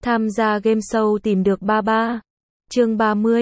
Tham gia game show tìm được ba ba. Chương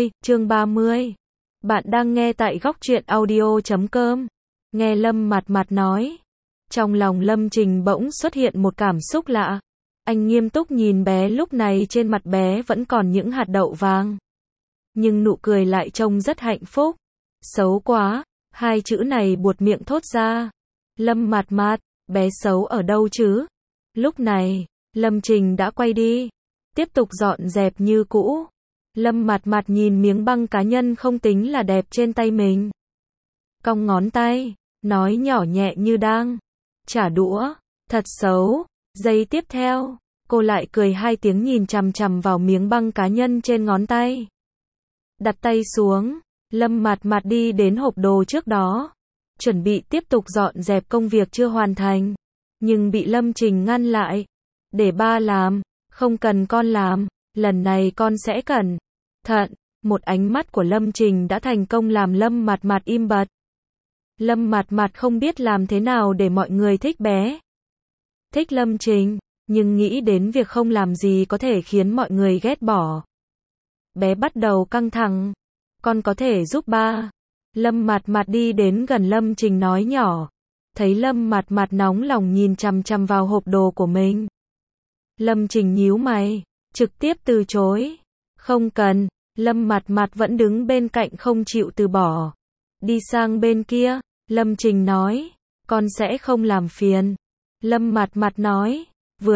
30. Bạn đang nghe tại góc truyện audio.com. Nghe Lâm Mạt Mạt nói. Trong lòng Lâm Trình bỗng xuất hiện một cảm xúc lạ. Anh nghiêm túc nhìn bé, lúc này trên mặt bé vẫn còn những hạt đậu vàng. Nhưng nụ cười lại trông rất hạnh phúc. Xấu quá, hai chữ này buột miệng thốt ra. Lâm Mạt Mạt, bé xấu ở đâu chứ? Lúc này, Lâm Trình đã quay đi. Tiếp tục dọn dẹp như cũ. Lâm Mạt Mạt nhìn miếng băng cá nhân không tính là đẹp trên tay mình. Cong ngón tay, nói nhỏ nhẹ như đang trả đũa. Thật xấu. Giây tiếp theo, cô lại cười hai tiếng nhìn chằm chằm vào miếng băng cá nhân trên ngón tay. Đặt tay xuống, Lâm Mạt Mạt đi đến hộp đồ trước đó. Chuẩn bị tiếp tục dọn dẹp công việc chưa hoàn thành. Nhưng bị Lâm Trình ngăn lại. Để ba làm, không cần con làm, lần này con sẽ cẩn thận. Một ánh mắt của Lâm Trình đã thành công làm Lâm Mạt Mạt im bặt. Lâm Mạt Mạt không biết làm thế nào để mọi người thích bé. Thích Lâm Trình, nhưng nghĩ đến việc không làm gì có thể khiến mọi người ghét bỏ. Bé bắt đầu căng thẳng. Con có thể giúp ba. Lâm Mạt Mạt đi đến gần Lâm Trình nói nhỏ. Thấy Lâm Mạt Mạt nóng lòng nhìn chằm chằm vào hộp đồ của mình. Lâm Trình nhíu mày, trực tiếp từ chối. Không cần. Lâm Mạt Mạt vẫn đứng bên cạnh không chịu từ bỏ. Đi sang bên kia, Lâm Trình nói, con sẽ không làm phiền. Lâm Mạt Mạt nói,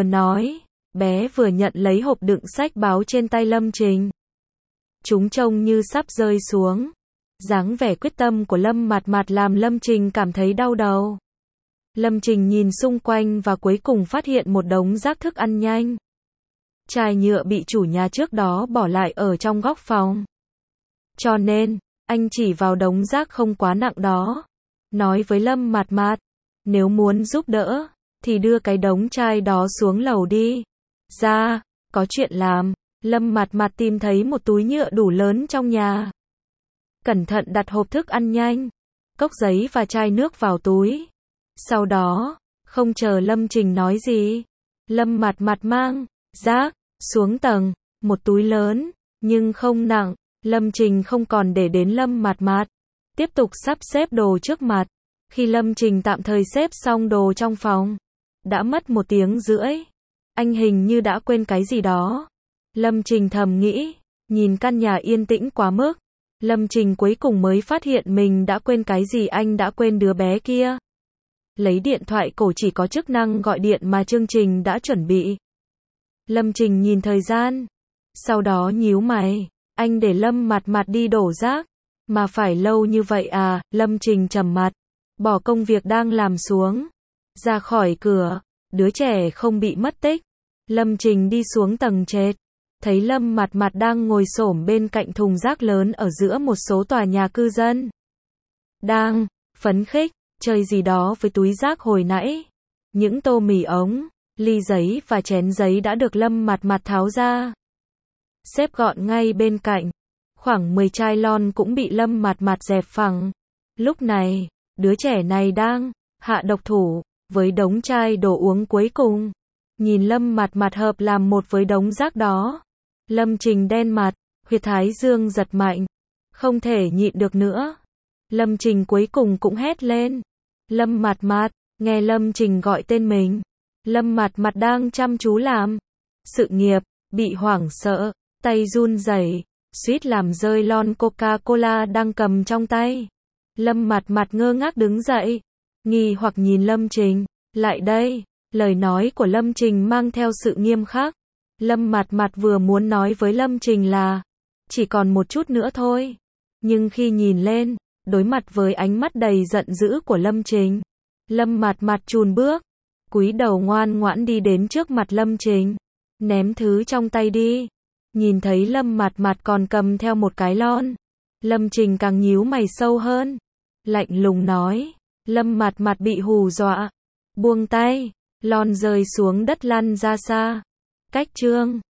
bé vừa nhận lấy hộp đựng sách báo trên tay Lâm Trình. Chúng trông như sắp rơi xuống. Dáng vẻ quyết tâm của Lâm Mạt Mạt làm Lâm Trình cảm thấy đau đầu. Lâm Trình nhìn xung quanh và cuối cùng phát hiện một đống rác thức ăn nhanh. Chai nhựa bị chủ nhà trước đó bỏ lại ở trong góc phòng. Cho nên, anh chỉ vào đống rác không quá nặng đó. Nói với Lâm Mạt Mạt, nếu muốn giúp đỡ, thì đưa cái đống chai đó xuống lầu đi. Ra, có chuyện làm. Lâm Mạt Mạt tìm thấy một túi nhựa đủ lớn trong nhà. Cẩn thận đặt hộp thức ăn nhanh, cốc giấy và chai nước vào túi. Sau đó, không chờ Lâm Trình nói gì, Lâm Mạt Mạt mang rác xuống tầng, một túi lớn, nhưng không nặng. Lâm Trình không còn để đến Lâm Mạt Mạt, tiếp tục sắp xếp đồ trước mặt. Khi Lâm Trình tạm thời xếp xong đồ trong phòng, đã mất 1 tiếng rưỡi. Anh hình như đã quên cái gì đó. Lâm Trình thầm nghĩ, nhìn căn nhà yên tĩnh quá mức. Lâm Trình cuối cùng mới phát hiện mình đã quên cái gì. Anh đã quên đứa bé kia. Lấy điện thoại cổ chỉ có chức năng gọi điện mà chương trình đã chuẩn bị. Lâm Trình nhìn thời gian, sau đó nhíu mày. Anh để Lâm Mạt Mạt đi đổ rác, mà phải lâu như vậy à? Lâm Trình trầm mặt, bỏ công việc đang làm xuống, ra khỏi cửa. Đứa trẻ không bị mất tích. Lâm Trình đi xuống tầng trệt, thấy Lâm Mạt Mạt đang ngồi xổm bên cạnh thùng rác lớn ở giữa một số tòa nhà cư dân. Đang phấn khích chơi gì đó với túi rác hồi nãy. Những tô mì ống, ly giấy và chén giấy đã được Lâm Mạt Mạt tháo ra, xếp gọn ngay bên cạnh. Khoảng 10 chai lon cũng bị Lâm Mạt Mạt dẹp phẳng. Lúc này, đứa trẻ này đang hạ độc thủ với đống chai đồ uống cuối cùng. Nhìn Lâm Mạt Mạt hợp làm một với đống rác đó, Lâm Trình đen mặt, huyệt thái dương giật mạnh, không thể nhịn được nữa. Lâm Trình cuối cùng cũng hét lên. Lâm Mạt Mạt. Nghe Lâm Trình gọi tên mình, Lâm Mạt Mạt đang chăm chú làm sự nghiệp, bị hoảng sợ, tay run rẩy, suýt làm rơi lon Coca-Cola đang cầm trong tay. Lâm Mạt Mạt ngơ ngác đứng dậy, nghi hoặc nhìn Lâm Trình. Lại đây. Lời nói của Lâm Trình mang theo sự nghiêm khắc. Lâm Mạt Mạt vừa muốn nói với Lâm Trình là chỉ còn một chút nữa thôi. Nhưng khi nhìn lên, đối mặt với ánh mắt đầy giận dữ của Lâm Trình, Lâm Mạt Mạt chùn bước, cúi đầu ngoan ngoãn đi đến trước mặt Lâm Trình. Ném thứ trong tay đi. Nhìn thấy Lâm Mạt Mạt còn cầm theo một cái lon, Lâm Trình càng nhíu mày sâu hơn. Lạnh lùng nói. Lâm Mạt Mạt bị hù dọa, buông tay, lon rơi xuống đất lăn ra xa. Cách chương